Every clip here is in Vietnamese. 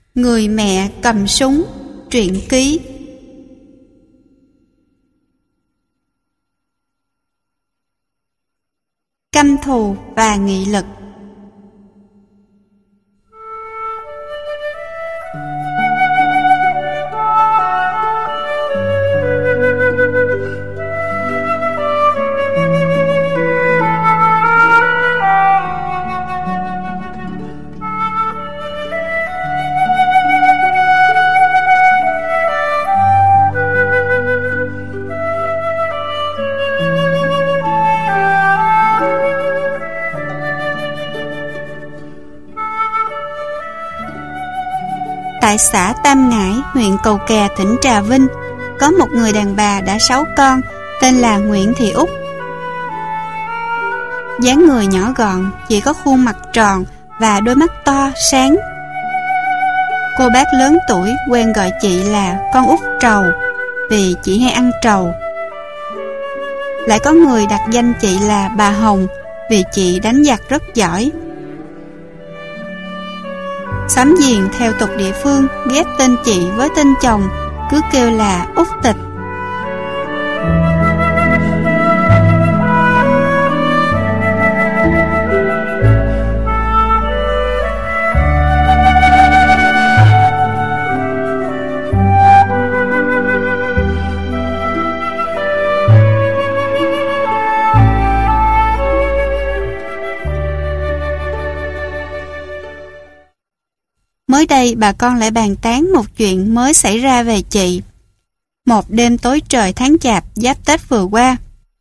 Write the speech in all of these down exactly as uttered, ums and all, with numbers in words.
Người mẹ cầm súng, truyện ký. Căm thù và nghị lực. Tại xã Tam Ngãi, huyện Cầu Kè, tỉnh Trà Vinh, có một người đàn bà đã sáu con, tên là Nguyễn Thị Út. Dáng người nhỏ gọn, chỉ có khuôn mặt tròn và đôi mắt to, sáng. Cô bác lớn tuổi quen gọi chị là con út trầu, vì chị hay ăn trầu. Lại có người đặt danh chị là bà Hồng, vì chị đánh giặc rất giỏi. Xóm giềng theo tục địa phương ghép tên chị với tên chồng, cứ kêu là Út Tịch. Mới đây bà con lại bàn tán một chuyện mới xảy ra về chị. Một đêm tối trời tháng Chạp giáp Tết vừa qua,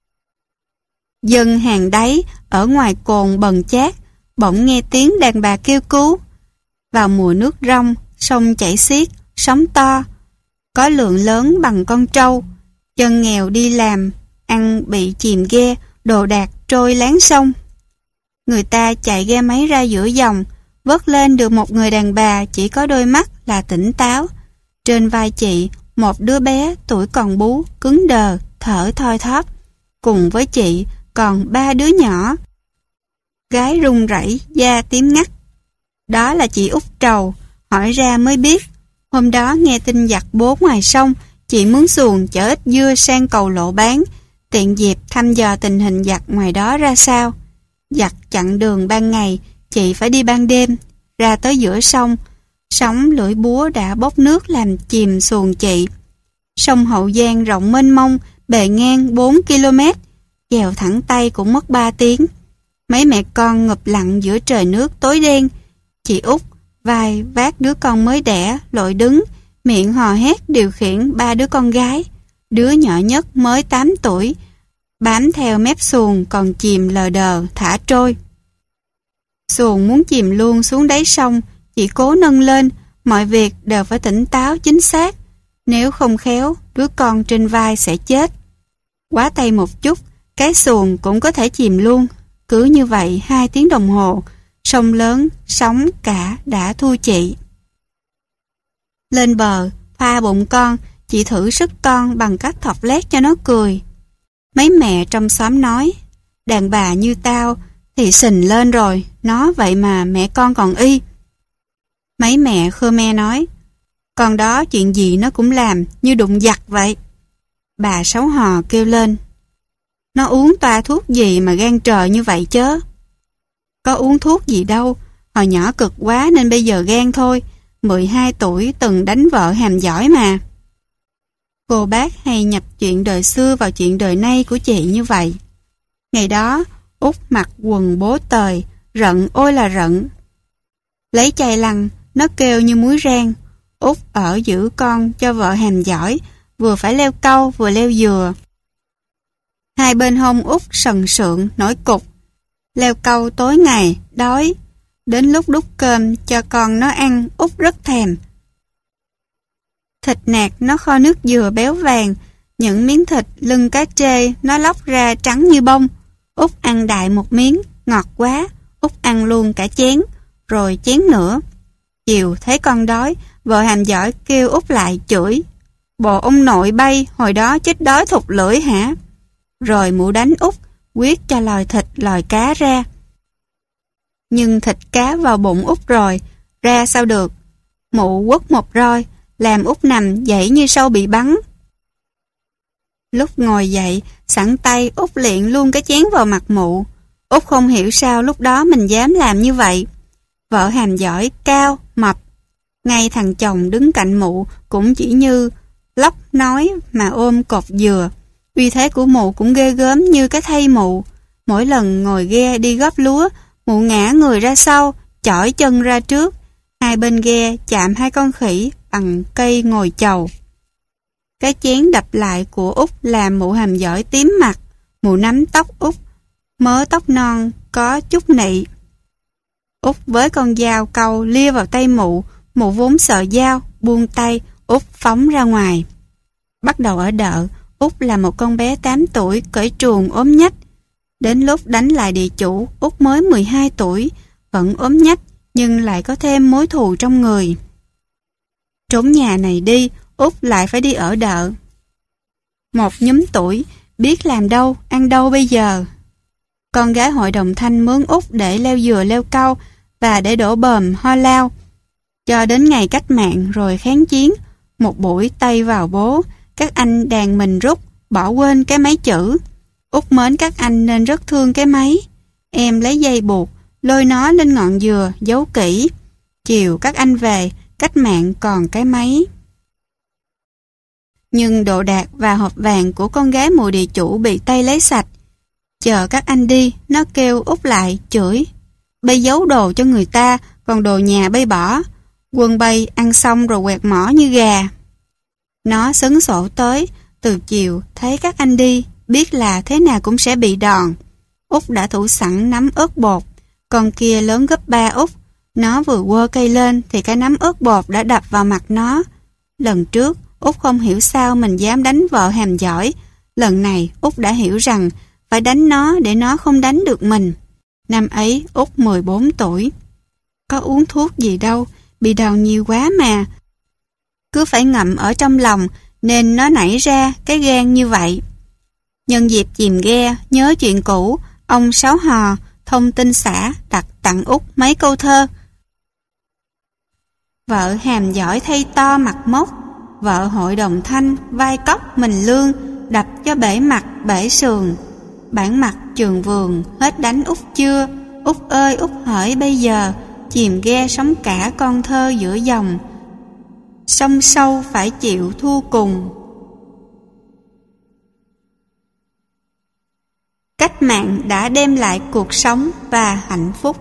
dân hàng đáy ở ngoài cồn Bần Chát bỗng nghe tiếng đàn bà kêu cứu. Vào mùa nước rong, sông chảy xiết, sóng to, có lượng lớn bằng con trâu. Dân nghèo đi làm, ăn bị chìm ghe, đồ đạc trôi láng sông. Người ta chạy ghe máy ra giữa dòng, vớt lên được một người đàn bà chỉ có đôi mắt là tỉnh táo. Trên vai chị, một đứa bé tuổi còn bú, cứng đờ, thở thoi thóp. Cùng với chị còn ba đứa nhỏ. Gái run rẩy, da tím ngắt. Đó là chị Út Trầu. Hỏi ra mới biết, hôm đó nghe tin giặc bố ngoài sông, chị mướn xuồng chở ít dưa sang cầu lộ bán, tiện dịp thăm dò tình hình giặc ngoài đó ra sao. Giặc chặn đường ban ngày, chị phải đi ban đêm, ra tới giữa sông. Sóng lưỡi búa đã bốc nước làm chìm xuồng chị. Sông Hậu Giang rộng mênh mông, bề ngang bốn ki lô mét, chèo thẳng tay cũng mất ba tiếng. Mấy mẹ con ngụp lặn giữa trời nước tối đen. Chị Út vai vác đứa con mới đẻ, lội đứng, miệng hò hét điều khiển ba đứa con gái. Đứa nhỏ nhất mới tám tuổi, bám theo mép xuồng còn chìm lờ đờ, thả trôi. Xuồng muốn chìm luôn xuống đáy sông, chị cố nâng lên, mọi việc đều phải tỉnh táo chính xác. Nếu không khéo, đứa con trên vai sẽ chết. Quá tay một chút, cái xuồng cũng có thể chìm luôn. Cứ như vậy hai tiếng đồng hồ, sông lớn, sóng cả đã thua chị. Lên bờ, pha bụng con, chị thử sức con bằng cách thọc lét cho nó cười. Mấy mẹ trong xóm nói, đàn bà như tao thì sình lên rồi, nó vậy mà mẹ con còn y. Mấy mẹ Khmer nói, con đó chuyện gì nó cũng làm, như đụng giặc vậy. Bà Sáu Hò kêu lên, nó uống toa thuốc gì mà gan trời như vậy chớ. Có uống thuốc gì đâu, hồi nhỏ cực quá nên bây giờ gan thôi, mười hai tuổi từng đánh vợ hàm giỏi mà. Cô bác hay nhập chuyện đời xưa vào chuyện đời nay của chị như vậy. Ngày đó, Út mặc quần bố tời, rận ôi là rận. Lấy chai lăn, nó kêu như muối rang. Út ở giữ con cho vợ hàm giỏi, vừa phải leo câu vừa leo dừa. Hai bên hông Út sần sượng, nổi cục. Leo câu tối ngày, đói. Đến lúc đút cơm cho con nó ăn, Út rất thèm. Thịt nạc nó kho nước dừa béo vàng, những miếng thịt lưng cá trê nó lóc ra trắng như bông. Út ăn đại một miếng, ngọt quá, Út ăn luôn cả chén, rồi chén nữa. Chiều thấy con đói, vợ hàm giỏi kêu Út lại chửi. Bộ ông nội bay, hồi đó chết đói thụt lưỡi hả? Rồi mụ đánh Út, quyết cho lòi thịt lòi cá ra. Nhưng thịt cá vào bụng Út rồi, ra sao được. Mụ quất một roi, làm Út nằm dậy như sâu bị bắn. Lúc ngồi dậy, sẵn tay Út liền luôn cái chén vào mặt mụ. Út không hiểu sao lúc đó mình dám làm như vậy. Vợ hàm giỏi, cao, mập. Ngay thằng chồng đứng cạnh mụ cũng chỉ như lóc nói mà ôm cột dừa. Uy thế của mụ cũng ghê gớm như cái thây mụ. Mỗi lần ngồi ghe đi góp lúa, mụ ngã người ra sau, chỏi chân ra trước. Hai bên ghe chạm hai con khỉ bằng cây ngồi chầu. Cái chén đập lại của Út làm mụ hàm giỏi tím mặt. Mụ nắm tóc Út, mớ tóc non có chút nị. Út với con dao câu lia vào tay mụ. Mụ vốn sợ dao, buông tay, Út phóng ra ngoài. Bắt đầu ở đợ, Út là một con bé tám tuổi, cởi truồng ốm nhách. Đến lúc đánh lại địa chủ, Út mới mười hai tuổi, vẫn ốm nhách, nhưng lại có thêm mối thù trong người. Trốn nhà này đi, Út lại phải đi ở đợ. Một nhúm tuổi, biết làm đâu, ăn đâu bây giờ. Con gái hội đồng thanh mướn Út để leo dừa leo cau và để đổ bờm ho lao. Cho đến ngày cách mạng rồi kháng chiến, một buổi tay vào bố, các anh đàn mình rút, bỏ quên cái máy chữ. Út mến các anh nên rất thương cái máy. Em lấy dây buộc, lôi nó lên ngọn dừa, giấu kỹ. Chiều các anh về, cách mạng còn cái máy. Nhưng đồ đạc và hộp vàng của con gái mùa địa chủ bị Tây lấy sạch. Chờ các anh đi, nó kêu Út lại, chửi. Bây giấu đồ cho người ta, còn đồ nhà bây bỏ. Quân bay ăn xong rồi quẹt mỏ như gà. Nó xấn sổ tới, từ chiều thấy các anh đi, biết là thế nào cũng sẽ bị đòn. Út đã thủ sẵn nắm ớt bột, con kia lớn gấp ba Út. Nó vừa quơ cây lên thì cái nắm ớt bột đã đập vào mặt nó. Lần trước, Út không hiểu sao mình dám đánh vợ hàm giỏi. Lần này, Út đã hiểu rằng phải đánh nó để nó không đánh được mình. Năm ấy, Út mười bốn tuổi. Có uống thuốc gì đâu, bị đòn nhiều quá mà. Cứ phải ngậm ở trong lòng nên nó nảy ra cái gan như vậy. Nhân dịp chìm ghe, nhớ chuyện cũ, ông Sáu Hò, thông tin xã đặt tặng Út mấy câu thơ. Vợ hàm giỏi thay to mặt mốc, vợ hội đồng thanh vai cóc mình lương, đập cho bể mặt bể sườn. Bản mặt trường vườn hết đánh Út chưa, Út ơi Út hỡi bây giờ, chìm ghe sống cả con thơ giữa dòng. Sông sâu phải chịu thua cùng. Cách mạng đã đem lại cuộc sống và hạnh phúc.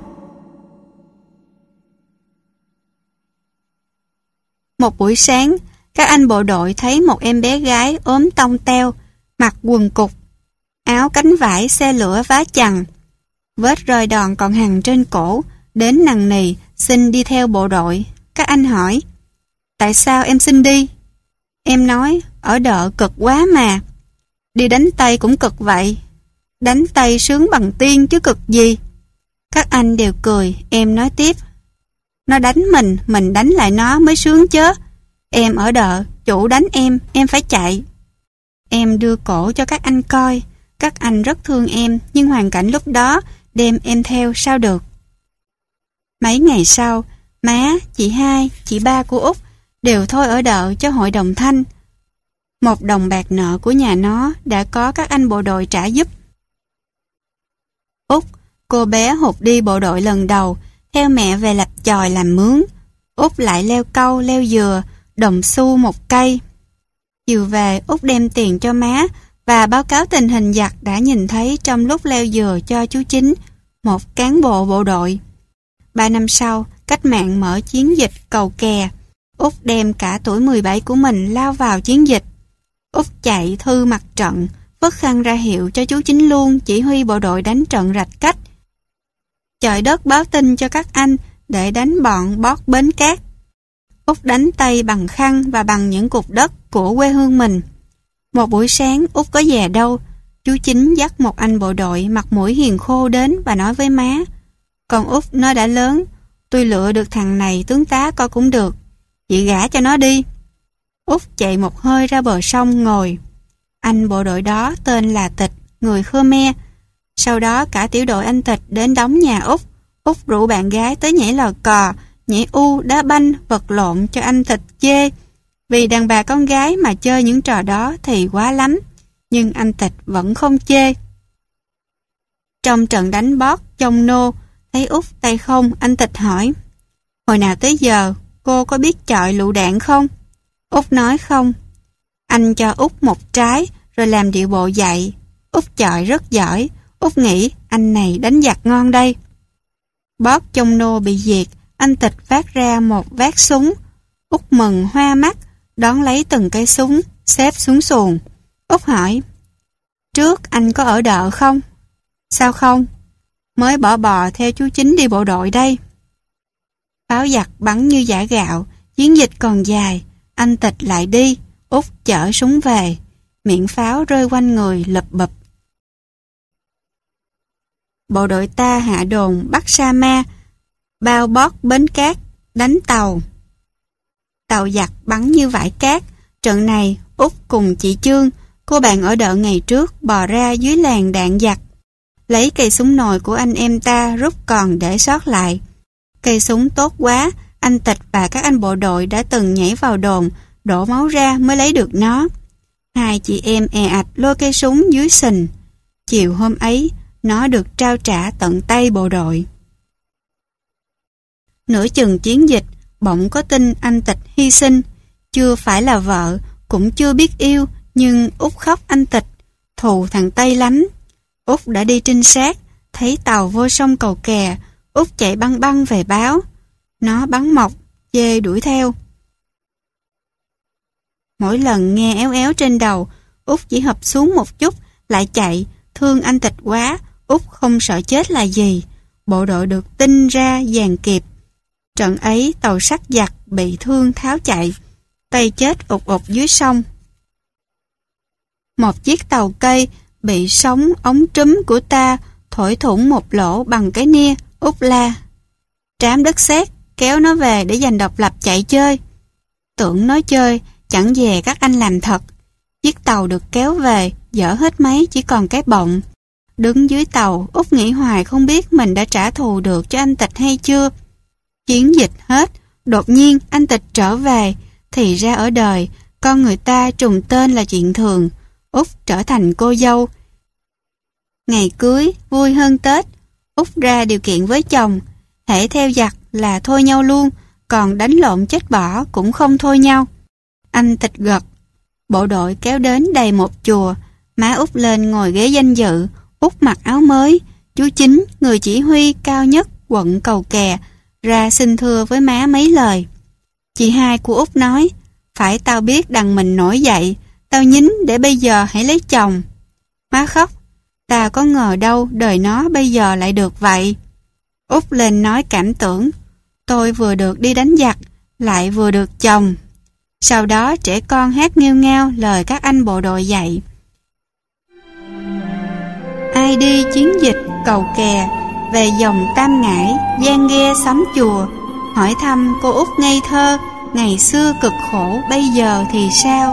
Một buổi sáng, các anh bộ đội thấy một em bé gái ốm tông teo, mặc quần cục, áo cánh vải xe lửa vá chằng, vết roi đòn còn hằn trên cổ, đến nằng nì xin đi theo bộ đội. Các anh hỏi, tại sao em xin đi? Em nói, ở đợ cực quá mà. Đi đánh Tây cũng cực vậy. Đánh Tây sướng bằng tiên chứ cực gì. Các anh đều cười. Em nói tiếp, nó đánh mình, mình đánh lại nó mới sướng chớ. Em ở đợ, chủ đánh em, em phải chạy. Em đưa cổ cho các anh coi. Các anh rất thương em, nhưng hoàn cảnh lúc đó đem em theo sao được. Mấy ngày sau, má, chị hai, chị ba của Út đều thôi ở đợ cho hội đồng thanh. Một đồng bạc nợ của nhà nó đã có các anh bộ đội trả giúp. Út, cô bé hụt đi bộ đội lần đầu, theo mẹ về lập chòi làm mướn. Út lại leo cau, leo dừa, đồng xu một cây. Chiều về, Út đem tiền cho má và báo cáo tình hình giặc đã nhìn thấy trong lúc leo dừa cho chú Chính, một cán bộ bộ đội. Ba năm sau, cách mạng mở chiến dịch cầu kè. Út đem cả tuổi mười bảy của mình lao vào chiến dịch. Út chạy thư mặt trận, vứt khăn ra hiệu cho chú Chính luôn chỉ huy bộ đội đánh trận Rạch Cách. Chọi đất báo tin cho các anh để đánh bọn Bót Bến Cát. Út đánh Tây bằng khăn và bằng những cục đất của quê hương mình. Một buổi sáng Út có về đâu, chú Chính dắt một anh bộ đội mặt mũi hiền khô đến và nói với má, con Út nó đã lớn, tôi lựa được thằng này tướng tá coi cũng được, chị gả cho nó đi. Út chạy một hơi ra bờ sông ngồi. Anh bộ đội đó tên là Tịch, người Khmer. Sau đó cả tiểu đội anh Tịch đến đóng nhà Út. Út rủ bạn gái tới nhảy lò cò, nhảy u, đá banh, vật lộn cho anh Thịt chê. Vì đàn bà con gái mà chơi những trò đó thì quá lắm, nhưng anh Thịt vẫn không chê. Trong trận đánh bót chông nô, thấy Út tay không, anh Thịt hỏi: "Hồi nào tới giờ, cô có biết chọi lựu đạn không?" Út nói không. Anh cho Út một trái, rồi làm điệu bộ dạy. Út chọi rất giỏi, Út nghĩ anh này đánh giặc ngon đây. Bót chông nô bị diệt, anh Thịt phát ra một vác súng. Út mừng hoa mắt, đón lấy từng cây súng, xếp xuống xuồng. Út hỏi: "Trước anh có ở đợ không?" "Sao không? Mới bỏ bò theo chú Chính đi bộ đội đây." Pháo giặc bắn như giã gạo, chiến dịch còn dài, anh Thịt lại đi, Út chở súng về. Miệng pháo rơi quanh người lụp bụp. Bộ đội ta hạ đồn bắt Sa Ma, bao bót bến cát, đánh tàu. Tàu giặc bắn như vải cát. Trận này Út cùng chị Chương, cô bạn ở đợ ngày trước, bò ra dưới làn đạn giặc, lấy cây súng nồi của anh em ta rút còn để sót lại. Cây súng tốt quá, anh Thịt và các anh bộ đội đã từng nhảy vào đồn, đổ máu ra mới lấy được nó. Hai chị em è ạch lôi cây súng dưới sình. Chiều hôm ấy, nó được trao trả tận tay bộ đội. Nửa chừng chiến dịch, bỗng có tin anh Thịt hy sinh. Chưa phải là vợ, cũng chưa biết yêu, nhưng Út khóc anh Thịt, thù thằng Tây lắm. Út đã đi trinh sát, thấy tàu vô sông cầu kè, Út chạy băng băng về báo. Nó bắn mọc, dê đuổi theo. Mỗi lần nghe éo éo trên đầu, Út chỉ hụp xuống một chút, lại chạy, thương anh Thịt quá, Út không sợ chết là gì. Bộ đội được tin ra dàn kịp. Trận ấy tàu sắt giặc bị thương tháo chạy, Tây chết ụt ụt dưới sông. Một chiếc tàu cây bị sóng ống trúm của ta thổi thủng một lỗ bằng cái nia. Út la: "Trám đất sét, kéo nó về để giành độc lập chạy chơi." Tưởng nói chơi, chẳng dè các anh làm thật. Chiếc tàu được kéo về, dở hết máy, chỉ còn cái bọng. Đứng dưới tàu, Út nghĩ hoài không biết mình đã trả thù được cho anh Thịt hay chưa. Chiến dịch hết, đột nhiên anh Thịt trở về, thì ra ở đời, con người ta trùng tên là chuyện thường. Út trở thành cô dâu. Ngày cưới, vui hơn Tết. Út ra điều kiện với chồng, hễ theo giặc là thôi nhau luôn, còn đánh lộn chết bỏ cũng không thôi nhau. Anh Thịt gật. Bộ đội kéo đến đầy một chùa, má Út lên ngồi ghế danh dự. Út mặc áo mới. Chú Chính, người chỉ huy cao nhất quận cầu kè, ra xin thưa với má mấy lời. Chị hai của Út nói: "Phải tao biết đằng mình nổi dậy, tao nhín để bây giờ hãy lấy chồng." Má khóc: "Ta có ngờ đâu đời nó bây giờ lại được vậy." Út lên nói cảm tưởng: "Tôi vừa được đi đánh giặc, lại vừa được chồng." Sau đó trẻ con hát nghêu ngao lời các anh bộ đội dạy: "Ai đi chiến dịch cầu kè, về dòng Tam Ngãi, gian ghe sắm chùa, hỏi thăm cô Út ngây thơ, ngày xưa cực khổ bây giờ thì sao?"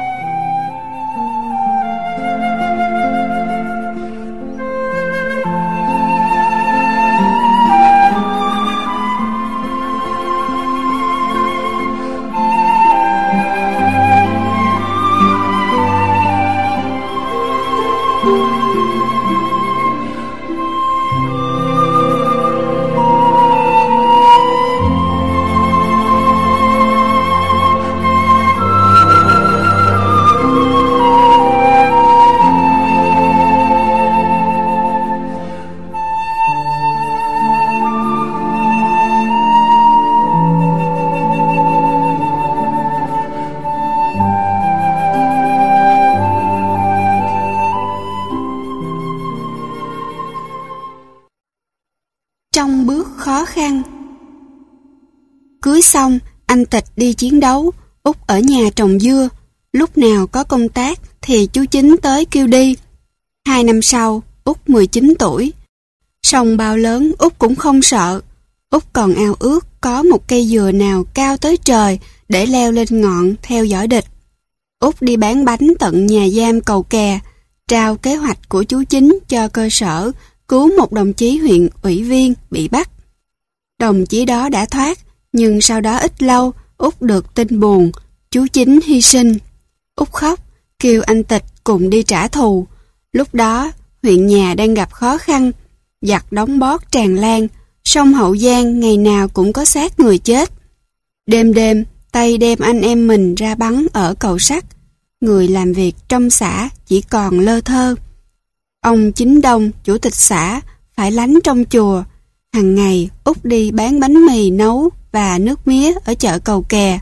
Trong bước khó khăn. Cưới xong, anh Thịt đi chiến đấu, Út ở nhà trồng dưa. Lúc nào có công tác thì chú Chính tới kêu đi. Hai năm sau, Út mười chín tuổi. Sông bao lớn Út cũng không sợ. Út còn ao ước có một cây dừa nào cao tới trời để leo lên ngọn theo dõi địch. Út đi bán bánh tận nhà giam cầu kè, trao kế hoạch của chú Chính cho cơ sở cứu một đồng chí huyện ủy viên bị bắt. Đồng chí đó đã thoát, Nhưng sau đó ít lâu, Út được tin buồn, chú Chính hy sinh. Út khóc, kêu anh Tịch cùng đi trả thù. Lúc đó, huyện nhà đang gặp khó khăn, giặc đóng bót tràn lan, sông Hậu Giang ngày nào cũng có xác người chết. Đêm đêm, Tây đem anh em mình ra bắn ở cầu sắt. Người làm việc trong xã chỉ còn lơ thơ. Ông Chính Đông, chủ tịch xã, phải lánh trong chùa. Hằng ngày, Út đi bán bánh mì nấu và nước mía ở chợ Cầu Kè.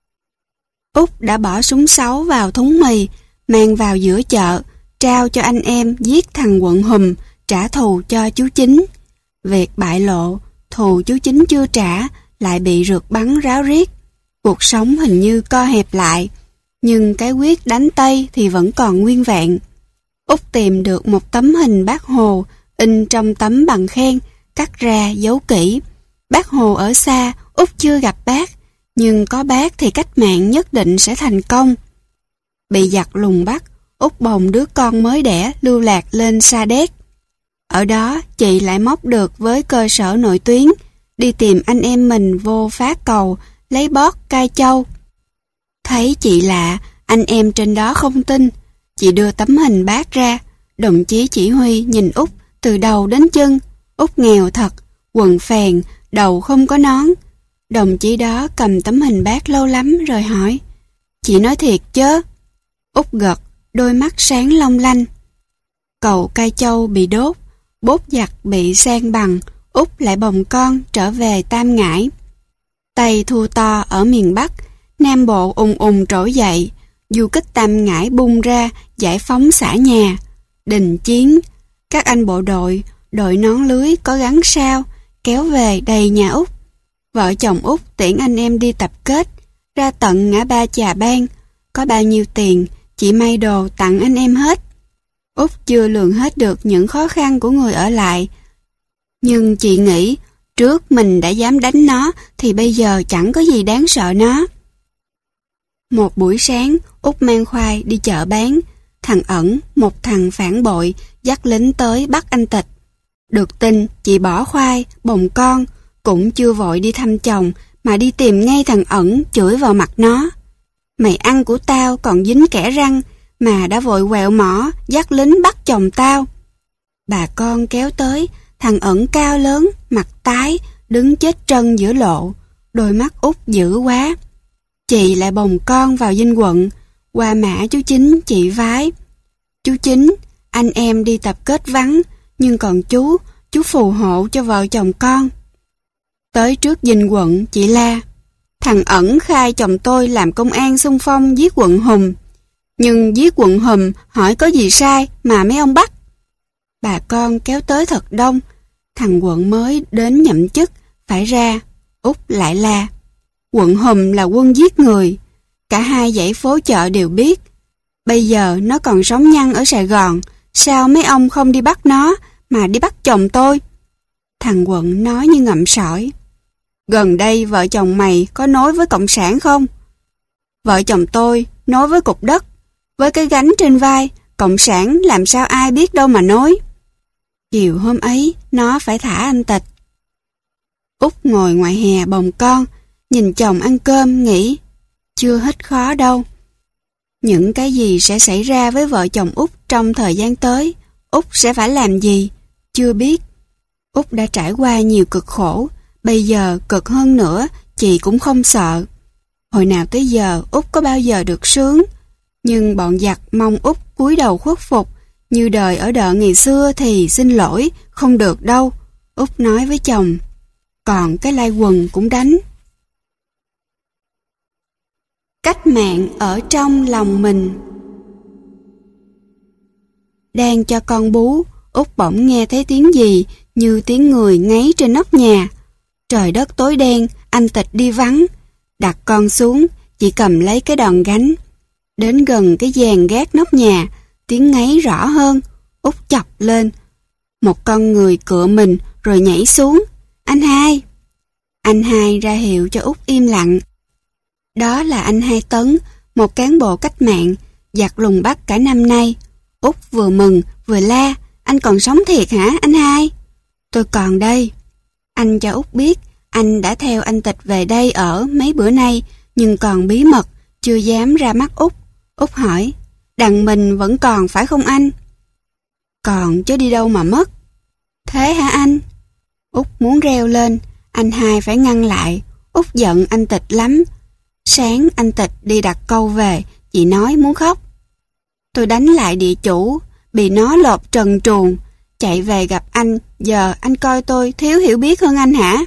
Út đã bỏ súng sáu vào thúng mì, mang vào giữa chợ, trao cho anh em giết thằng Quận Hùm, trả thù cho chú Chính. Việc bại lộ, thù chú Chính chưa trả, lại bị rượt bắn ráo riết. Cuộc sống hình như co hẹp lại, nhưng cái quyết đánh Tây thì vẫn còn nguyên vẹn. Út tìm được một tấm hình Bác Hồ, in trong tấm bằng khen, cắt ra giấu kỹ. Bác Hồ ở xa, Út chưa gặp bác, nhưng có bác thì cách mạng nhất định sẽ thành công. Bị giặc lùng bắt, Út bồng đứa con mới đẻ lưu lạc lên Sa Đéc. Ở đó, chị lại móc được với cơ sở nội tuyến, đi tìm anh em mình vô Phá Cầu, lấy bót Cai Châu. Thấy chị lạ, anh em trên đó không tin. Chị đưa tấm hình bác ra, đồng chí chỉ huy nhìn Út từ đầu đến chân. Út nghèo thật, quần phèn, đầu không có nón. Đồng chí đó cầm tấm hình bác lâu lắm rồi hỏi, chị nói thiệt chớ? Út gật, đôi mắt sáng long lanh. Cầu Cai Châu bị đốt, bốt giặc bị san bằng, Út lại bồng con trở về Tam Ngãi. Tây thua to ở miền Bắc, Nam Bộ ùng ùng trỗi dậy, du kích Tam Ngãi bung ra giải phóng xã nhà. Đình chiến, các anh bộ đội, đội nón lưới có gắn sao, kéo về đầy nhà Út. Vợ chồng Út tiễn anh em đi tập kết, ra tận ngã ba Chà Bang, có bao nhiêu tiền, chị may đồ tặng anh em hết. Út chưa lường hết được những khó khăn của người ở lại. Nhưng chị nghĩ, trước mình đã dám đánh nó, thì bây giờ chẳng có gì đáng sợ nó. Một buổi sáng, Út mang khoai đi chợ bán. Thằng Ẩn, một thằng phản bội, dắt lính tới bắt anh Tịch. Được tin, chị bỏ khoai, bồng con, cũng chưa vội đi thăm chồng, mà đi tìm ngay thằng Ẩn chửi vào mặt nó. Mày ăn của tao còn dính kẽ răng, mà đã vội quẹo mỏ, dắt lính bắt chồng tao. Bà con kéo tới, thằng Ẩn cao lớn, mặt tái, đứng chết trân giữa lộ, đôi mắt Út dữ quá. Chị lại bồng con vào dinh quận, qua mã chú Chính chị vái. Chú Chính, anh em đi tập kết vắng, nhưng còn chú, chú phù hộ cho vợ chồng con. Tới trước dinh quận, chị la, thằng Ẩn khai chồng tôi làm công an xung phong giết quận Hùm. Nhưng giết quận Hùm hỏi có gì sai mà mấy ông bắt. Bà con kéo tới thật đông, thằng quận mới đến nhậm chức, phải ra. Út lại la, quận Hùm là quân giết người, cả hai dãy phố chợ đều biết. Bây giờ nó còn sống nhăn ở Sài Gòn, sao mấy ông không đi bắt nó, mà đi bắt chồng tôi? Thằng quận nói như ngậm sỏi, gần đây vợ chồng mày có nối với Cộng sản không? Vợ chồng tôi nối với cục đất, với cái gánh trên vai, Cộng sản làm sao ai biết đâu mà nối. Chiều hôm ấy, nó phải thả anh Tịch. Út ngồi ngoài hè bồng con, nhìn chồng ăn cơm, nghĩ, chưa hết khó đâu. Những cái gì sẽ xảy ra với vợ chồng Út trong thời gian tới, Út sẽ phải làm gì, chưa biết. Út đã trải qua nhiều cực khổ, bây giờ cực hơn nữa, chị cũng không sợ. Hồi nào tới giờ Út có bao giờ được sướng, nhưng bọn giặc mong Út cúi đầu khuất phục, như đời ở đợ ngày xưa thì xin lỗi, không được đâu. Út nói với chồng, còn cái lai quần cũng đánh. Cách mạng ở trong lòng mình. Đang cho con bú, Út bỗng nghe thấy tiếng gì như tiếng người ngáy trên nóc nhà. Trời đất tối đen, anh Tịch đi vắng. Đặt con xuống, chỉ cầm lấy cái đòn gánh. Đến gần cái giàn gác nóc nhà, tiếng ngáy rõ hơn. Út chọc lên. Một con người cựa mình rồi nhảy xuống. Anh Hai. Anh Hai ra hiệu cho Út im lặng. Đó là anh Hai Tấn, một cán bộ cách mạng, giặc lùng bắt cả năm nay. Út vừa mừng vừa la, anh còn sống thiệt hả anh Hai? Tôi còn đây. Anh cho Út biết, Anh đã theo anh Tịch về đây ở mấy bữa nay, nhưng còn bí mật, chưa dám ra mắt Út. Út hỏi, đằng mình vẫn còn phải không anh? Còn chứ đi đâu mà mất. Thế hả anh? Út muốn reo lên, anh hai phải ngăn lại. Út giận anh Tịch lắm. Sáng anh Tịch đi đặt câu về, chị nói muốn khóc. Tôi đánh lại địa chủ, bị nó lột trần truồng, chạy về gặp anh, giờ anh coi tôi thiếu hiểu biết hơn anh hả?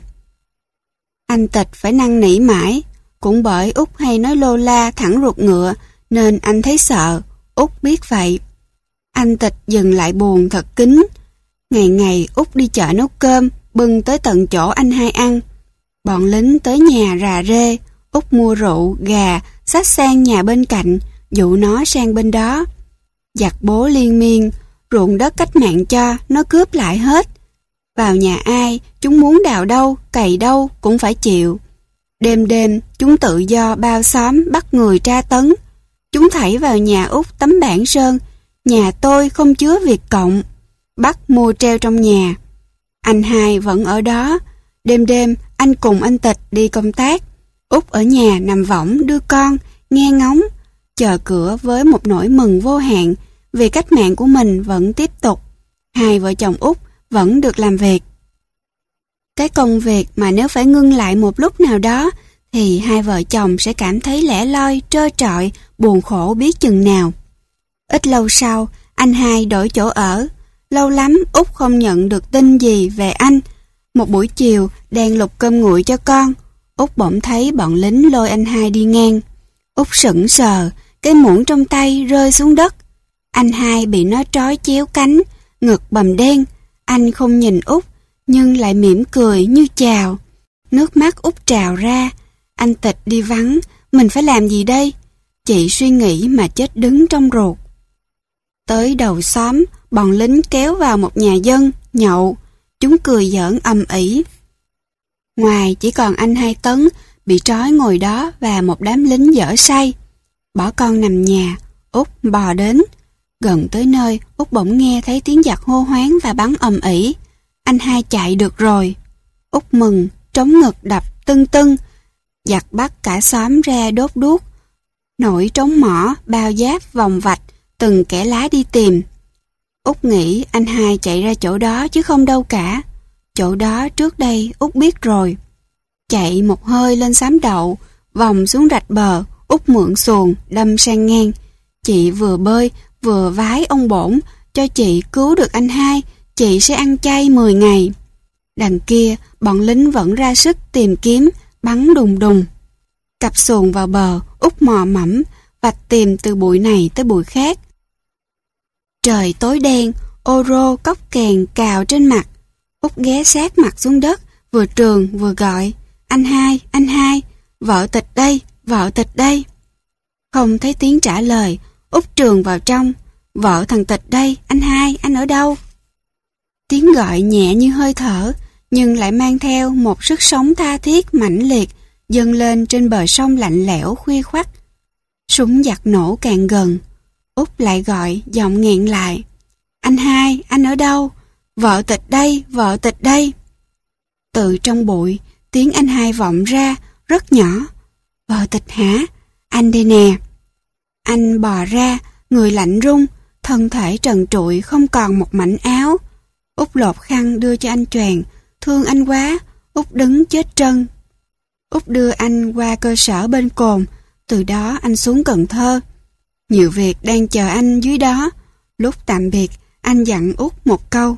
Anh Tịch phải năn nỉ mãi, cũng bởi Út hay nói lô la thẳng ruột ngựa, nên anh thấy sợ. Út biết vậy. Anh Tịch dừng lại buồn thật kín. Ngày ngày Út đi chợ nấu cơm, bưng tới tận chỗ anh hai ăn. Bọn lính tới nhà rà rê, Út mua rượu, gà, xách sang nhà bên cạnh, dụ nó sang bên đó. Giặc bố liên miên, ruộng đất cách mạng cho, nó cướp lại hết. Vào nhà ai, chúng muốn đào đâu, cày đâu cũng phải chịu. Đêm đêm, chúng tự do bao xóm bắt người tra tấn. Chúng thảy vào nhà Út tấm bảng sơn, nhà tôi không chứa Việt Cộng. Bắt mua treo trong nhà. Anh hai vẫn ở đó. Đêm đêm, anh cùng anh Tịch đi công tác. Út ở nhà nằm võng đưa con, nghe ngóng, chờ cửa với một nỗi mừng vô hạn vì cách mạng của mình vẫn tiếp tục. Hai vợ chồng Út vẫn được làm việc. Cái công việc mà nếu phải ngưng lại một lúc nào đó thì hai vợ chồng sẽ cảm thấy lẻ loi, trơ trọi, buồn khổ biết chừng nào. Ít lâu sau, anh hai đổi chỗ ở. Lâu lắm Út không nhận được tin gì về anh. Một buổi chiều đang lục cơm nguội cho con, Út bỗng thấy bọn lính lôi anh hai đi ngang. Út sững sờ, cái muỗng trong tay rơi xuống đất. Anh hai bị nó trói chéo cánh, ngực bầm đen. Anh không nhìn Út, nhưng lại mỉm cười như chào. Nước mắt Út trào ra. Anh Tịch đi vắng, mình phải làm gì đây? Chị suy nghĩ mà chết đứng trong ruột. Tới đầu xóm, bọn lính kéo vào một nhà dân, nhậu. Chúng cười giỡn ầm ĩ. Ngoài chỉ còn anh Hai Tấn bị trói ngồi đó và một đám lính dở say. Bỏ con nằm nhà, Út bò đến. Gần tới nơi, Út bỗng nghe thấy tiếng giặc hô hoáng và bắn ầm ĩ. Anh hai chạy được rồi. Út mừng, trống ngực đập tưng tưng. Giặc bắt cả xóm ra đốt đuốc. Nổi trống mỏ, bao giáp, vòng vạch, từng kẻ lái đi tìm. Út nghĩ anh hai chạy ra chỗ đó chứ không đâu cả. Chỗ đó trước đây Út biết rồi. Chạy một hơi lên xám đậu, vòng xuống rạch bờ, Út mượn xuồng, đâm sang ngang. Chị vừa bơi, vừa vái ông bổn, cho chị cứu được anh hai, chị sẽ ăn chay mười ngày. Đằng kia, bọn lính vẫn ra sức tìm kiếm, bắn đùng đùng. Cặp xuồng vào bờ, Út mò mẫm, vạch tìm từ bụi này tới bụi khác. Trời tối đen, ô rô cốc kèn cào trên mặt. Út ghé sát mặt xuống đất, vừa trường vừa gọi, anh hai, anh hai, vợ Tịch đây, vợ Tịch đây. Không thấy tiếng trả lời, Út trường vào trong, vợ thằng Tịch đây, anh hai, anh ở đâu? Tiếng gọi nhẹ như hơi thở, nhưng lại mang theo một sức sống tha thiết mãnh liệt, dâng lên trên bờ sông lạnh lẽo khuya khoắt. Súng giặc nổ càng gần, Út lại gọi, giọng nghẹn lại, anh hai, anh ở đâu? Vợ Tịch đây, vợ Tịch đây. Từ trong bụi, tiếng anh hai vọng ra, rất nhỏ. Vợ Tịch hả? Anh đây nè. Anh bò ra, người lạnh run, thân thể trần trụi không còn một mảnh áo. Út lột khăn đưa cho anh choàng, thương anh quá, Út đứng chết trân. Út đưa anh qua cơ sở bên Cồn, từ đó anh xuống Cần Thơ. Nhiều việc đang chờ anh dưới đó. Lúc tạm biệt, anh dặn Út một câu.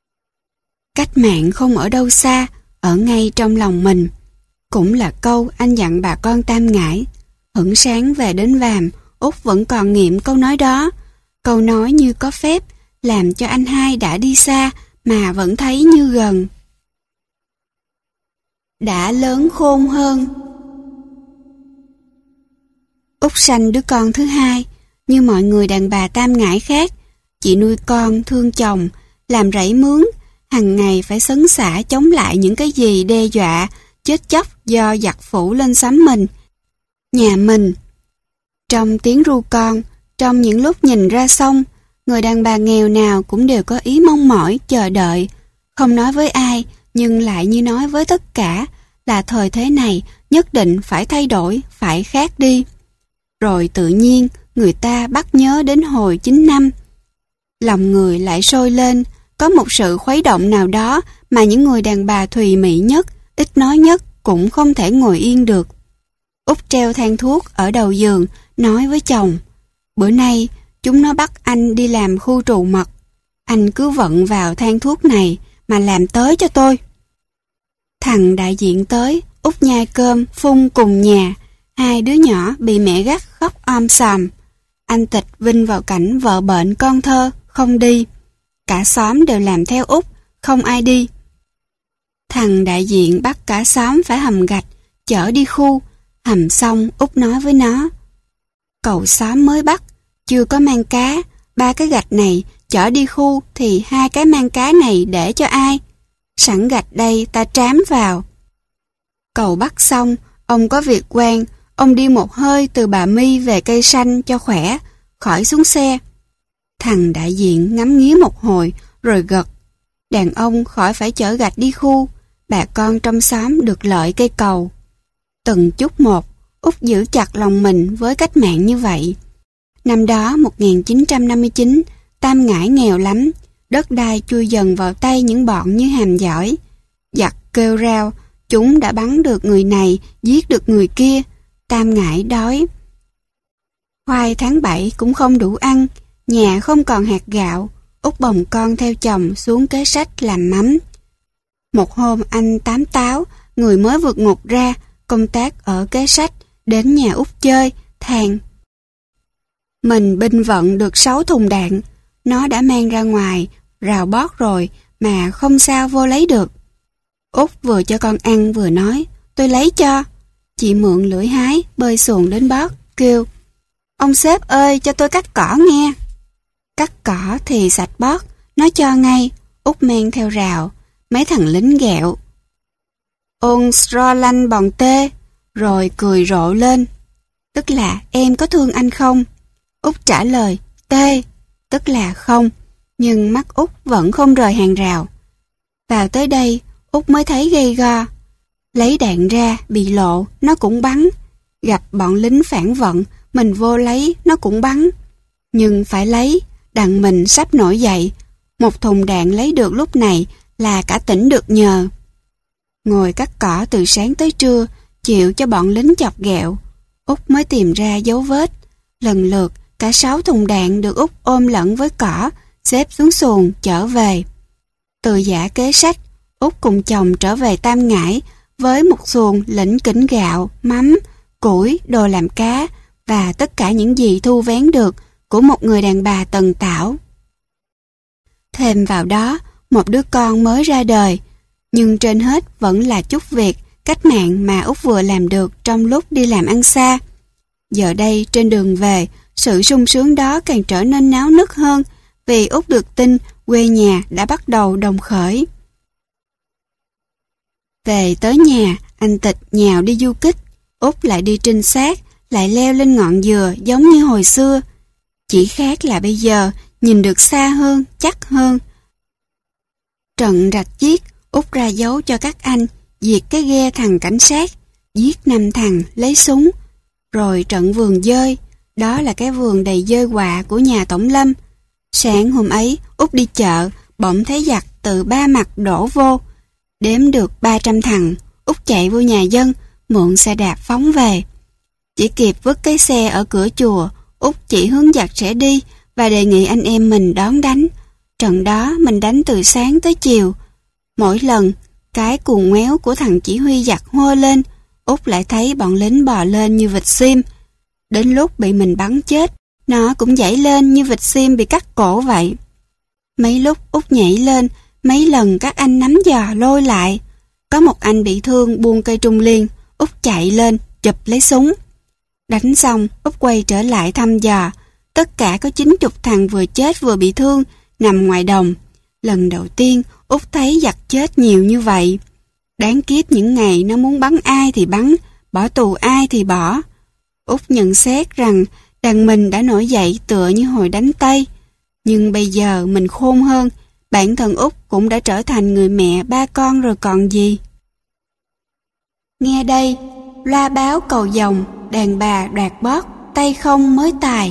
Cách mạng không ở đâu xa, ở ngay trong lòng mình. Cũng là câu anh dặn bà con Tam Ngãi. Hửng sáng về đến Vàm, Út vẫn còn nghiệm câu nói đó. Câu nói như có phép, làm cho anh hai đã đi xa mà vẫn thấy như gần. Đã lớn khôn hơn. Út sanh đứa con thứ hai, như mọi người đàn bà Tam Ngãi khác. Chị nuôi con, thương chồng, làm rẫy mướn, hằng ngày phải sấn xả chống lại những cái gì đe dọa, chết chóc do giặc phủ lên xóm mình, nhà mình. Trong tiếng ru con, trong những lúc nhìn ra sông, người đàn bà nghèo nào cũng đều có ý mong mỏi, chờ đợi, không nói với ai, nhưng lại như nói với tất cả, là thời thế này nhất định phải thay đổi, phải khác đi. Rồi tự nhiên người ta bắt nhớ đến hồi chín năm. Lòng người lại sôi lên, có một sự khuấy động nào đó mà những người đàn bà thùy mị nhất, ít nói nhất cũng không thể ngồi yên được. Út treo than thuốc ở đầu giường, nói với chồng: bữa nay chúng nó bắt anh đi làm khu trù mật. Anh cứ vận vào than thuốc này mà làm tới cho tôi. Thằng đại diện tới, Út nhai cơm, phun cùng nhà. Hai đứa nhỏ bị mẹ gắt khóc om sòm. Anh Tịch vinh vào cảnh vợ bệnh con thơ, không đi. Cả xóm đều làm theo Út, không ai đi. Thằng đại diện bắt cả xóm phải hầm gạch, chở đi khu. Hầm xong, Út nói với nó: cậu xóm mới bắt, chưa có mang cá. Ba cái gạch này chở đi khu thì hai cái mang cá này để cho ai? Sẵn gạch đây ta trám vào. Cậu bắt xong, ông có việc quan, ông đi một hơi từ Bà My về Cây Xanh cho khỏe, khỏi xuống xe. Thằng đại diện ngắm nghía một hồi rồi gật. Đàn ông khỏi phải chở gạch đi khu, bà con trong xóm được lợi cây cầu. Từng chút một, Út giữ chặt lòng mình với cách mạng như vậy. Năm đó một nghìn chín trăm năm mươi chín, Tam Ngãi nghèo lắm, đất đai chui dần vào tay những bọn như Hàm Giỏi. Giặc kêu rao, chúng đã bắn được người này, giết được người kia. Tam Ngãi đói. Khoai tháng bảy cũng không đủ ăn, nhà không còn hạt gạo. Út bồng con theo chồng xuống Kế Sách làm mắm. Một hôm anh Tám Táo, người mới vượt ngục ra, công tác ở Kế Sách, đến nhà Út chơi, than: mình binh vận được sáu thùng đạn, nó đã mang ra ngoài, rào bót rồi mà không sao vô lấy được. Út vừa cho con ăn vừa nói: tôi lấy cho. Chị mượn lưỡi hái, bơi xuồng đến bót, kêu: ông sếp ơi, cho tôi cắt cỏ nghe. Cắt cỏ thì sạch bót, nó cho ngay. Út men theo rào, mấy thằng lính ghẹo: ôn stro lanh bòn tê, rồi cười rộ lên, tức là em có thương anh không? Út trả lời tê, tức là không, nhưng mắt Út vẫn không rời hàng rào. Vào tới đây, Út mới thấy gay go. Lấy đạn ra, bị lộ, nó cũng bắn. Gặp bọn lính phản vận, mình vô lấy, nó cũng bắn. Nhưng phải lấy, đặng mình sắp nổi dậy. Một thùng đạn lấy được lúc này là cả tỉnh được nhờ. Ngồi cắt cỏ từ sáng tới trưa, chịu cho bọn lính chọc ghẹo, Út mới tìm ra dấu vết. Lần lượt, cả sáu thùng đạn được Út ôm lẫn với cỏ, xếp xuống xuồng, chở về. Từ Giã Kế Sách, Út cùng chồng trở về Tam Ngãi với một xuồng lỉnh kỉnh gạo, mắm, củi, đồ làm cá và tất cả những gì thu vén được của một người đàn bà tần tảo. Thêm vào đó, một đứa con mới ra đời, nhưng trên hết vẫn là chút việc, cách mạng mà Út vừa làm được trong lúc đi làm ăn xa. Giờ đây trên đường về, sự sung sướng đó càng trở nên náo nức hơn vì Út được tin quê nhà đã bắt đầu đồng khởi. Về tới nhà, anh Tịch nhào đi du kích, Út lại đi trinh sát, lại leo lên ngọn dừa giống như hồi xưa. Chỉ khác là bây giờ nhìn được xa hơn, chắc hơn. Trận rạch chiếc, Út ra dấu cho các anh, diệt cái ghe thằng cảnh sát, giết năm thằng, lấy súng. Rồi trận vườn dơi, đó là cái vườn đầy dơi quạ của nhà Tổng Lâm. Sáng hôm ấy, Út đi chợ, bỗng thấy giặc từ ba mặt đổ vô. Đếm được ba trăm thằng, Út chạy vô nhà dân, mượn xe đạp phóng về. Chỉ kịp vứt cái xe ở cửa chùa, Út chỉ hướng giặc sẽ đi và đề nghị anh em mình đón đánh. Trận đó mình đánh từ sáng tới chiều. Mỗi lần, cái cuồng ngoéo của thằng chỉ huy giặc hô lên, Út lại thấy bọn lính bò lên như vịt xiêm. Đến lúc bị mình bắn chết, nó cũng nhảy lên như vịt xiêm bị cắt cổ vậy. Mấy lúc Út nhảy lên, mấy lần các anh nắm giò lôi lại. Có một anh bị thương buông cây trung liên, Út chạy lên, chụp lấy súng. Đánh xong, Út quay trở lại thăm dò. Tất cả có chín chục thằng vừa chết vừa bị thương, nằm ngoài đồng. Lần đầu tiên, Út thấy giặc chết nhiều như vậy. Đáng kiếp những ngày nó muốn bắn ai thì bắn, bỏ tù ai thì bỏ. Út nhận xét rằng đàn mình đã nổi dậy tựa như hồi đánh Tây. Nhưng bây giờ mình khôn hơn, bản thân Út cũng đã trở thành người mẹ ba con rồi còn gì. Nghe đây, loa báo cầu dòng, đàn bà đoạt bót, tay không mới tài.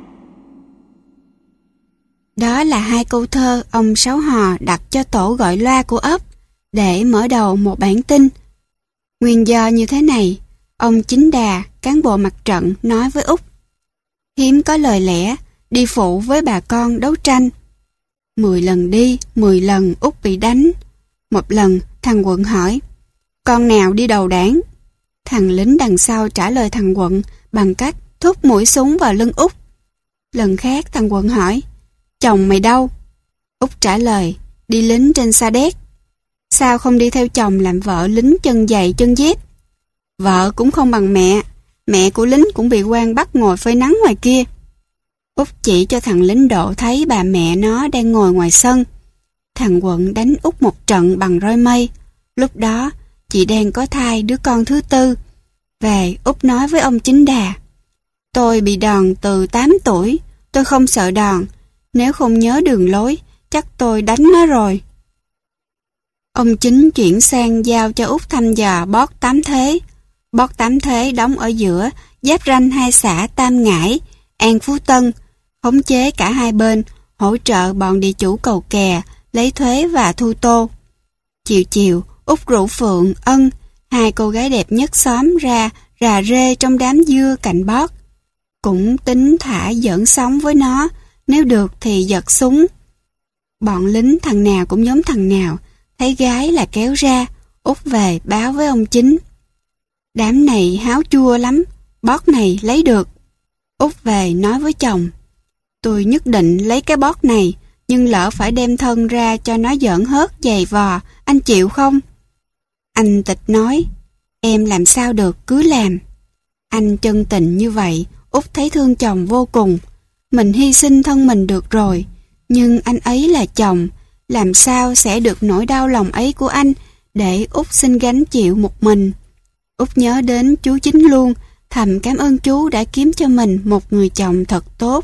Đó là hai câu thơ ông Sáu Hò đặt cho tổ gọi loa của ấp để mở đầu một bản tin. Nguyên do như thế này, ông Chính Đà, cán bộ mặt trận, nói với Út: hiếm có lời lẽ, đi phụ với bà con đấu tranh. Mười lần đi, mười lần Út bị đánh. Một lần, thằng Quận hỏi: con nào đi đầu đảng? Thằng lính đằng sau trả lời thằng Quận bằng cách thúc mũi súng vào lưng Út. Lần khác thằng Quận hỏi: chồng mày đâu? Út trả lời: đi lính trên Sa Đéc. Sao không đi theo chồng làm vợ lính chân giày chân dép? Vợ cũng không bằng mẹ, mẹ của lính cũng bị quan bắt ngồi phơi nắng ngoài kia. Út chỉ cho thằng lính Độ thấy bà mẹ nó đang ngồi ngoài sân. Thằng Quận đánh Út một trận bằng roi mây. Lúc đó chị đang có thai đứa con thứ tư. Về Út nói với ông Chính Đà: tôi bị đòn từ tám tuổi, tôi không sợ đòn. Nếu không nhớ đường lối, chắc tôi đánh nó rồi. Ông Chính chuyển sang giao cho Út thăm dò bót tám thế. Bót tám thế đóng ở giữa, giáp ranh hai xã Tam Ngãi, An Phú Tân, khống chế cả hai bên, hỗ trợ bọn địa chủ cầu kè, lấy thuế và thu tô. Chiều chiều, Út rủ Phượng, Ân, hai cô gái đẹp nhất xóm ra rà rê trong đám dưa cạnh bót. Cũng tính thả giỡn sóng với nó, nếu được thì giật súng. Bọn lính thằng nào cũng giống thằng nào, thấy gái là kéo ra. Út về báo với ông Chính: đám này háo chua lắm, bót này lấy được. Út về nói với chồng: tôi nhất định lấy cái bót này, nhưng lỡ phải đem thân ra cho nó giỡn hớt giày vò, anh chịu không? Anh Tịch nói: em làm sao được, cứ làm. Anh chân tình như vậy, Út thấy thương chồng vô cùng. Mình hy sinh thân mình được rồi, nhưng anh ấy là chồng, làm sao sẽ được nỗi đau lòng ấy của anh để Út xin gánh chịu một mình. Út nhớ đến chú Chính luôn, thầm cảm ơn chú đã kiếm cho mình một người chồng thật tốt.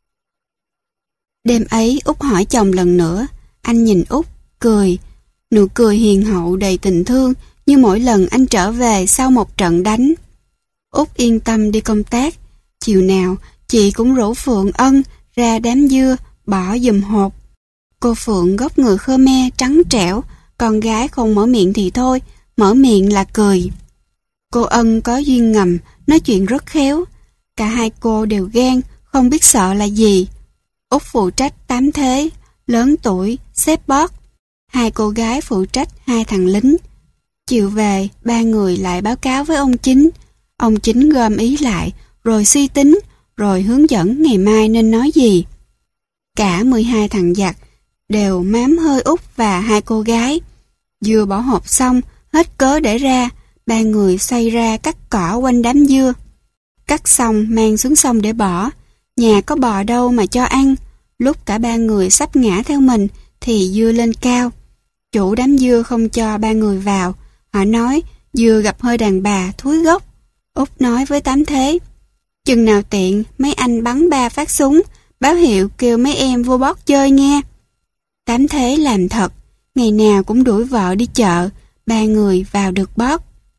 Đêm ấy Út hỏi chồng lần nữa. Anh nhìn Út, cười. Nụ cười hiền hậu đầy tình thương như mỗi lần anh trở về sau một trận đánh. Út yên tâm đi công tác. Chiều nào chị cũng rủ Phượng, Ân ra đám dưa bỏ giùm hột. Cô Phượng gốc người Khmer trắng trẻo, con gái không mở miệng thì thôi, mở miệng là cười. Cô Ân có duyên ngầm, nói chuyện rất khéo. Cả hai cô đều ghen, không biết sợ là gì. Út phụ trách tám thế, lớn tuổi, xếp bót. Hai cô gái phụ trách hai thằng lính. Chiều về, ba người lại báo cáo với ông Chính. Ông Chính gom ý lại, rồi suy tính, rồi hướng dẫn ngày mai nên nói gì. Cả mười hai thằng giặc đều mám hơi Út và hai cô gái. Dưa bỏ hộp xong, hết cớ để ra, ba người xoay ra cắt cỏ quanh đám dưa. Cắt xong mang xuống sông để bỏ. Nhà có bò đâu mà cho ăn. Lúc cả ba người sắp ngã theo mình thì dưa lên cao. Chủ đám dưa không cho ba người vào. Họ nói dưa gặp hơi đàn bà thúi gốc. Út nói với tám thế: chừng nào tiện mấy anh bắn ba phát súng, báo hiệu kêu mấy em vô bót chơi nghe. Tám thế làm thật, ngày nào cũng đuổi vợ đi chợ, ba người vào được bót.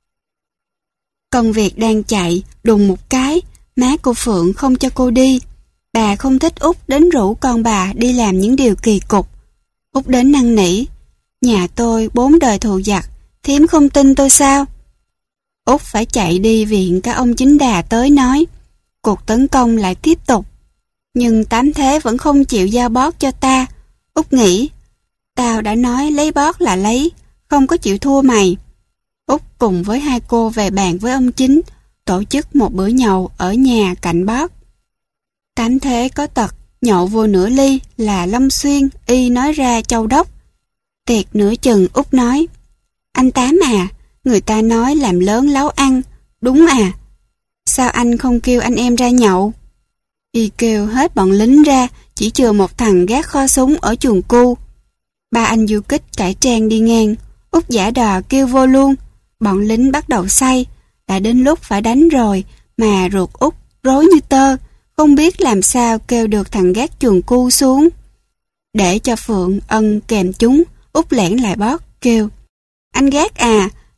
Công việc đang chạy, đùng một cái, má cô Phượng không cho cô đi. Bà không thích Út đến rủ con bà đi làm những điều kỳ cục. Út đến năn nỉ: nhà tôi bốn đời thù giặc, thím không tin tôi sao? Út phải chạy đi viện cả ông Chính Đà tới nói. Cuộc tấn công lại tiếp tục. Nhưng tám thế vẫn không chịu giao bót cho ta. Út nghĩ: tao đã nói lấy bót là lấy, không có chịu thua mày. Út cùng với hai cô về bàn với ông Chính, tổ chức một bữa nhậu ở nhà cạnh bót. Tám thế có tật, nhậu vô nửa ly là Long Xuyên y nói ra châu đốc. Tiệc nửa chừng Út nói: anh Tám à, người ta nói làm lớn láo ăn, đúng à? Sao anh không kêu anh em ra nhậu? Y kêu hết bọn lính ra, chỉ chừa một thằng gác kho súng ở chuồng cu. Ba anh du kích cải trang đi ngang, Út giả đò kêu vô luôn. Bọn lính bắt đầu say, đã đến lúc phải đánh rồi mà ruột Út rối như tơ, không biết làm sao kêu được thằng gác chuồng cu xuống. Để cho Phượng, Ân kèm chúng, Út lẻn lại bót, kêu: anh gác à,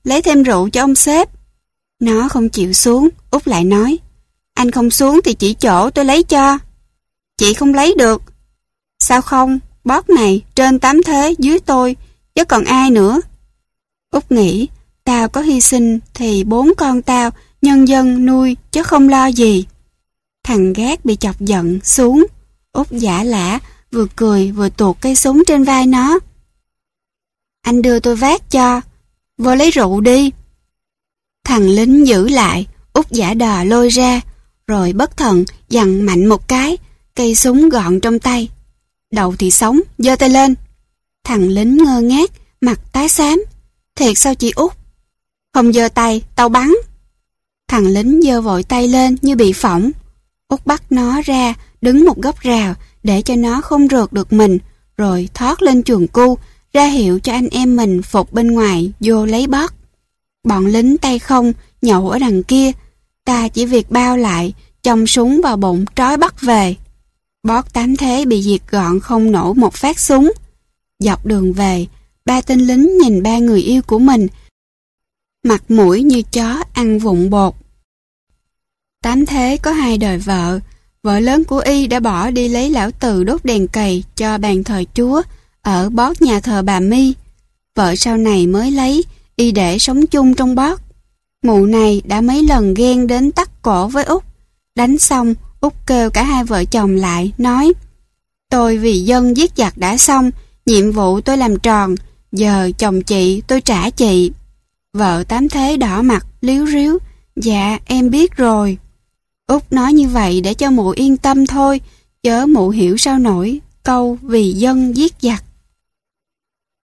lấy thêm rượu cho ông sếp. Nó không chịu xuống, Út lại nói, anh không xuống thì chỉ chỗ tôi lấy cho. Chị không lấy được. Sao không, bót này trên tám thế dưới tôi, chứ còn ai nữa. Út nghĩ, tao có hy sinh thì bốn con tao nhân dân nuôi chứ không lo gì. Thằng Gác bị chọc giận xuống. Út giả lả, vừa cười vừa tuột cây súng trên vai nó. Anh đưa tôi vác cho, vô lấy rượu đi. Thằng lính giữ lại, Út giả đò lôi ra, rồi bất thần giằng mạnh một cái, cây súng gọn trong tay. Đầu thì sống, giơ tay lên. Thằng lính ngơ ngác, mặt tái xám. Thiệt sao chị Út? Không giơ tay, tao bắn. Thằng lính giơ vội tay lên như bị phỏng. Út bắt nó ra, đứng một góc rào để cho nó không rượt được mình, rồi thoát lên chuồng cu, ra hiệu cho anh em mình phục bên ngoài vô lấy bót. Bọn lính tay không nhậu ở đằng kia, ta chỉ việc bao lại, chồng súng vào bụng trói bắt về. Bót tám thế bị diệt gọn không nổ một phát súng. Dọc đường về, ba tên lính nhìn ba người yêu của mình, mặt mũi như chó ăn vụn bột. Tám thế có hai đời vợ, vợ lớn của y đã bỏ đi lấy lão Từ đốt đèn cầy cho bàn thờ Chúa ở bót nhà thờ bà My. Vợ sau này mới lấy, y để sống chung trong bót. Mụ này đã mấy lần ghen đến tắt cổ với Út. Đánh xong, Út kêu cả hai vợ chồng lại, nói, tôi vì dân giết giặc đã xong, nhiệm vụ tôi làm tròn, giờ chồng chị tôi trả chị. Vợ Tám thế đỏ mặt, líu ríu, dạ em biết rồi. Út nói như vậy để cho mụ yên tâm thôi, chớ mụ hiểu sao nổi câu vì dân giết giặc.